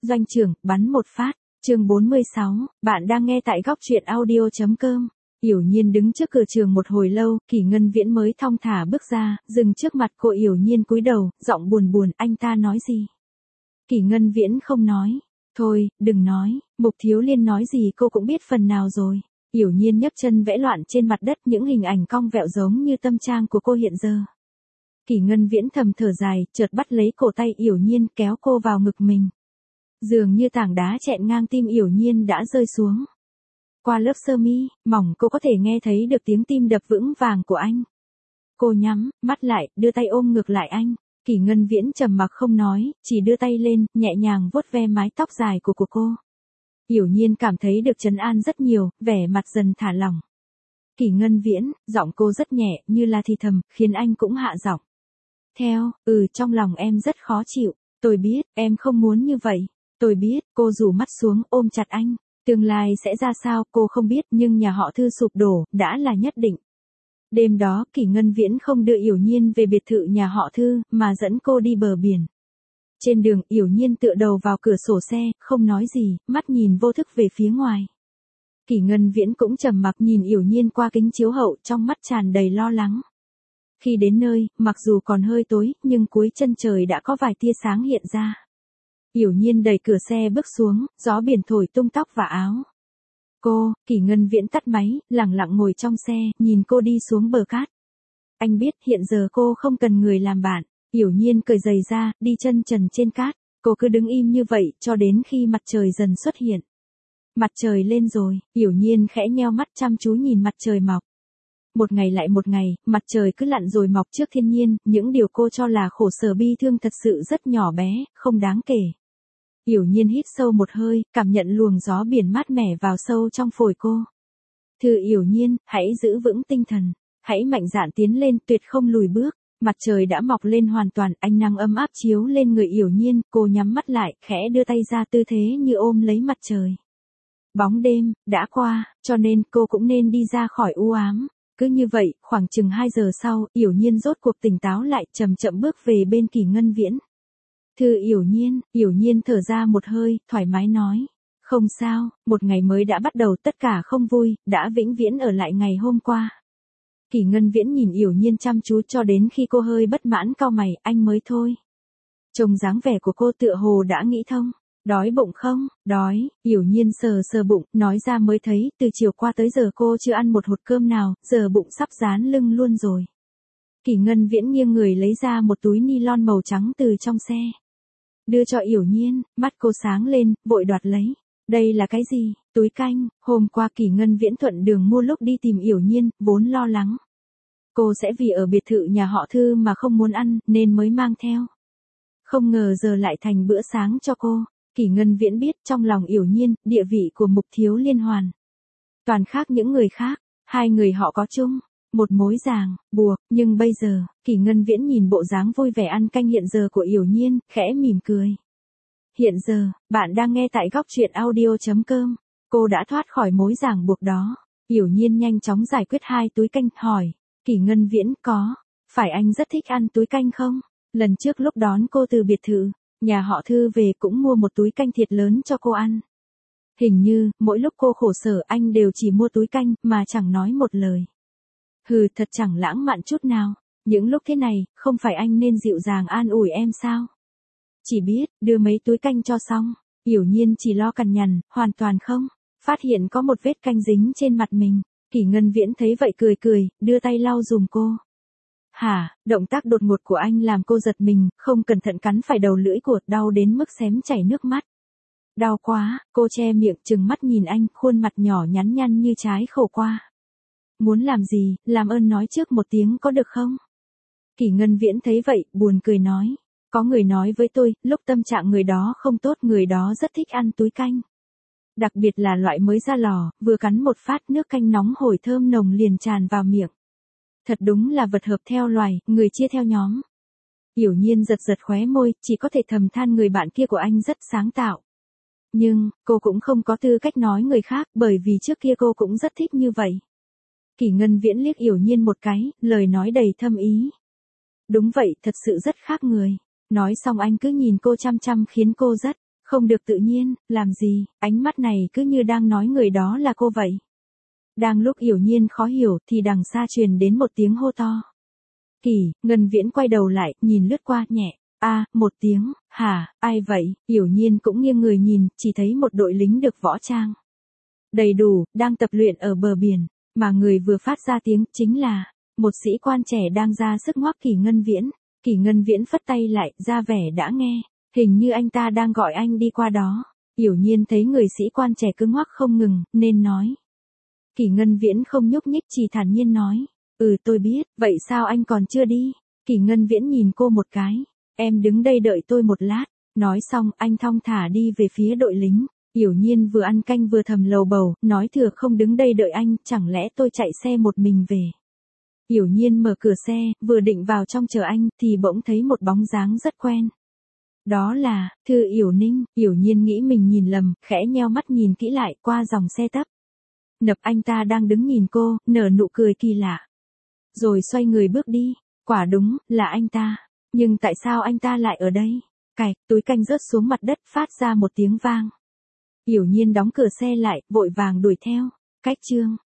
Doanh trưởng, bắn một phát. Chương 46, bạn đang nghe tại góc truyện audio.com. Yểu Nhiên đứng trước cửa trường một hồi lâu, Kỷ Ngân Viễn mới thong thả bước ra, dừng trước mặt cô. Yểu Nhiên cúi đầu, giọng buồn buồn, anh ta nói gì? Kỷ Ngân Viễn không nói. Thôi, đừng nói, Mục Thiếu Liên nói gì cô cũng biết phần nào rồi. Yểu Nhiên nhấc chân vẽ loạn trên mặt đất những hình ảnh cong vẹo giống như tâm trang của cô hiện giờ. Kỷ Ngân Viễn thầm thở dài, chợt bắt lấy cổ tay Yểu Nhiên kéo cô vào ngực mình. Dường như tảng đá chẹn ngang tim Yểu Nhiên đã rơi xuống. Qua lớp sơ mi, mỏng cô có thể nghe thấy được tiếng tim đập vững vàng của anh. Cô nhắm mắt lại, đưa tay ôm ngược lại anh. Kỷ Ngân Viễn trầm mặc không nói, chỉ đưa tay lên, nhẹ nhàng vuốt ve mái tóc dài của cô. Yểu Nhiên cảm thấy được trấn an rất nhiều, vẻ mặt dần thả lỏng. Kỷ Ngân Viễn, giọng cô rất nhẹ, như là thì thầm, khiến anh cũng hạ giọng. Trong lòng em rất khó chịu. Tôi biết, em không muốn như vậy. Tôi biết, cô rủ mắt xuống, ôm chặt anh. Tương lai sẽ ra sao, cô không biết, nhưng nhà họ Thư sụp đổ, đã là nhất định. Đêm đó, Kỷ Ngân Viễn không đưa Yểu Nhiên về biệt thự nhà họ Thư, mà dẫn cô đi bờ biển. Trên đường, Yểu Nhiên tựa đầu vào cửa sổ xe, không nói gì, mắt nhìn vô thức về phía ngoài. Kỷ Ngân Viễn cũng trầm mặc nhìn Yểu Nhiên qua kính chiếu hậu, trong mắt tràn đầy lo lắng. Khi đến nơi, mặc dù còn hơi tối, nhưng cuối chân trời đã có vài tia sáng hiện ra. Yểu Nhiên đẩy cửa xe bước xuống, gió biển thổi tung tóc và áo. Kỷ Ngân Viễn tắt máy, lặng lặng ngồi trong xe, nhìn cô đi xuống bờ cát. Anh biết hiện giờ cô không cần người làm bạn. Yểu Nhiên cởi giày ra, đi chân trần trên cát. Cô cứ đứng im như vậy, cho đến khi mặt trời dần xuất hiện. Mặt trời lên rồi, Yểu Nhiên khẽ nheo mắt chăm chú nhìn mặt trời mọc. Một ngày lại một ngày, mặt trời cứ lặn rồi mọc trước thiên nhiên, những điều cô cho là khổ sở bi thương thật sự rất nhỏ bé, không đáng kể. Yểu Nhiên hít sâu một hơi, cảm nhận luồng gió biển mát mẻ vào sâu trong phổi cô. Thư Yểu Nhiên, hãy giữ vững tinh thần, hãy mạnh dạn tiến lên, tuyệt không lùi bước. Mặt trời đã mọc lên hoàn toàn, ánh nắng ấm áp chiếu lên người Yểu Nhiên, cô nhắm mắt lại, khẽ đưa tay ra tư thế như ôm lấy mặt trời. Bóng đêm đã qua, cho nên cô cũng nên đi ra khỏi u ám. Cứ như vậy, khoảng chừng 2 giờ sau, Yểu Nhiên rốt cuộc tỉnh táo lại, chậm chậm bước về bên Kỷ Ngân Viễn. Thư Yểu Nhiên thở ra một hơi, thoải mái nói. Không sao, một ngày mới đã bắt đầu, tất cả không vui, đã vĩnh viễn ở lại ngày hôm qua. Kỷ Ngân Viễn nhìn Yểu Nhiên chăm chú cho đến khi cô hơi bất mãn cau mày, anh mới thôi. Trông dáng vẻ của cô tựa hồ đã nghĩ thông. Đói bụng không? Đói. Yểu Nhiên sờ sờ bụng, nói ra mới thấy, từ chiều qua tới giờ cô chưa ăn một hột cơm nào, giờ bụng sắp dán lưng luôn rồi. Kỷ Ngân Viễn nghiêng người lấy ra một túi nylon màu trắng từ trong xe. Đưa cho Yểu Nhiên, mắt cô sáng lên, vội đoạt lấy. Đây là cái gì? Túi canh. Hôm qua Kỷ Ngân Viễn thuận đường mua lúc đi tìm Yểu Nhiên, vốn lo lắng. Cô sẽ vì ở biệt thự nhà họ Thư mà không muốn ăn, nên mới mang theo. Không ngờ giờ lại thành bữa sáng cho cô. Kỷ Ngân Viễn biết trong lòng Yểu Nhiên, địa vị của Mục Thiếu Liên hoàn toàn khác những người khác. Hai người họ có chung một mối ràng buộc, nhưng bây giờ, Kỷ Ngân Viễn nhìn bộ dáng vui vẻ ăn canh hiện giờ của Yểu Nhiên, khẽ mỉm cười. Hiện giờ, bạn đang nghe tại góc truyện audio.com. Cô đã thoát khỏi mối ràng buộc đó. Yểu Nhiên nhanh chóng giải quyết 2 túi canh, hỏi. Kỷ Ngân Viễn, phải anh rất thích ăn túi canh không? Lần trước lúc đón cô từ biệt thự nhà họ Thư về cũng mua một túi canh thiệt lớn cho cô ăn. Hình như, mỗi lúc cô khổ sở anh đều chỉ mua túi canh, mà chẳng nói một lời. Hừ, thật chẳng lãng mạn chút nào. Những lúc thế này, không phải anh nên dịu dàng an ủi em sao? Chỉ biết, đưa mấy túi canh cho xong. Yểu Nhiên chỉ lo cằn nhằn, hoàn toàn không phát hiện có một vết canh dính trên mặt mình. Kỷ Ngân Viễn thấy vậy cười, đưa tay lau dùm cô. Động tác đột ngột của anh làm cô giật mình, không cẩn thận cắn phải đầu lưỡi của, đau đến mức xém chảy nước mắt. Đau quá, cô che miệng trừng mắt nhìn anh, khuôn mặt nhỏ nhắn nhăn như trái khổ qua. Muốn làm gì, làm ơn nói trước một tiếng có được không? Kỷ Ngân Viễn thấy vậy, buồn cười nói. Có người nói với tôi, lúc tâm trạng người đó không tốt, người đó rất thích ăn túi canh. Đặc biệt là loại mới ra lò, vừa cắn một phát nước canh nóng hổi thơm nồng liền tràn vào miệng. Thật đúng là vật hợp theo loài, người chia theo nhóm. Yểu Nhiên giật khóe môi, chỉ có thể thầm than người bạn kia của anh rất sáng tạo. Nhưng, cô cũng không có tư cách nói người khác, bởi vì trước kia cô cũng rất thích như vậy. Kỷ Ngân Viễn liếc Yểu Nhiên một cái, lời nói đầy thâm ý. Đúng vậy, thật sự rất khác người. Nói xong anh cứ nhìn cô chăm chăm khiến cô rất Không được tự nhiên, làm gì, ánh mắt này cứ như đang nói người đó là cô vậy. Đang lúc Yểu Nhiên khó hiểu thì đằng xa truyền đến một tiếng hô to. Kỳ, Ngân Viễn quay đầu lại, nhìn lướt qua nhẹ. Một tiếng, hả, ai vậy? Yểu Nhiên cũng nghiêng người nhìn, chỉ thấy một đội lính được võ trang đầy đủ, đang tập luyện ở bờ biển, mà người vừa phát ra tiếng chính là một sĩ quan trẻ đang ra sức ngoắc Kỷ Ngân Viễn. Kỷ Ngân Viễn phất tay lại, ra vẻ đã nghe, hình như anh ta đang gọi anh đi qua đó. Yểu Nhiên thấy người sĩ quan trẻ cứ ngoắc không ngừng, nên nói. Kỷ Ngân Viễn không nhúc nhích, chỉ thản nhiên nói, tôi biết, vậy sao anh còn chưa đi? Kỷ Ngân Viễn nhìn cô một cái, em đứng đây đợi tôi một lát. Nói xong, anh thong thả đi về phía đội lính. Yểu Nhiên vừa ăn canh vừa thầm lầu bầu, nói thừa không đứng đây đợi anh, chẳng lẽ tôi chạy xe một mình về. Yểu Nhiên mở cửa xe, vừa định vào trong chờ anh, thì bỗng thấy một bóng dáng rất quen. Đó là, Thư Yểu Ninh. Yểu Nhiên nghĩ mình nhìn lầm, khẽ nheo mắt nhìn kỹ lại, qua dòng xe tấp nập anh ta đang đứng nhìn cô, nở nụ cười kỳ lạ. Rồi xoay người bước đi, quả đúng, là anh ta. Nhưng tại sao anh ta lại ở đây? Cạch, túi canh rớt xuống mặt đất, phát ra một tiếng vang. Yểu Nhiên đóng cửa xe lại, vội vàng đuổi theo. Cách chương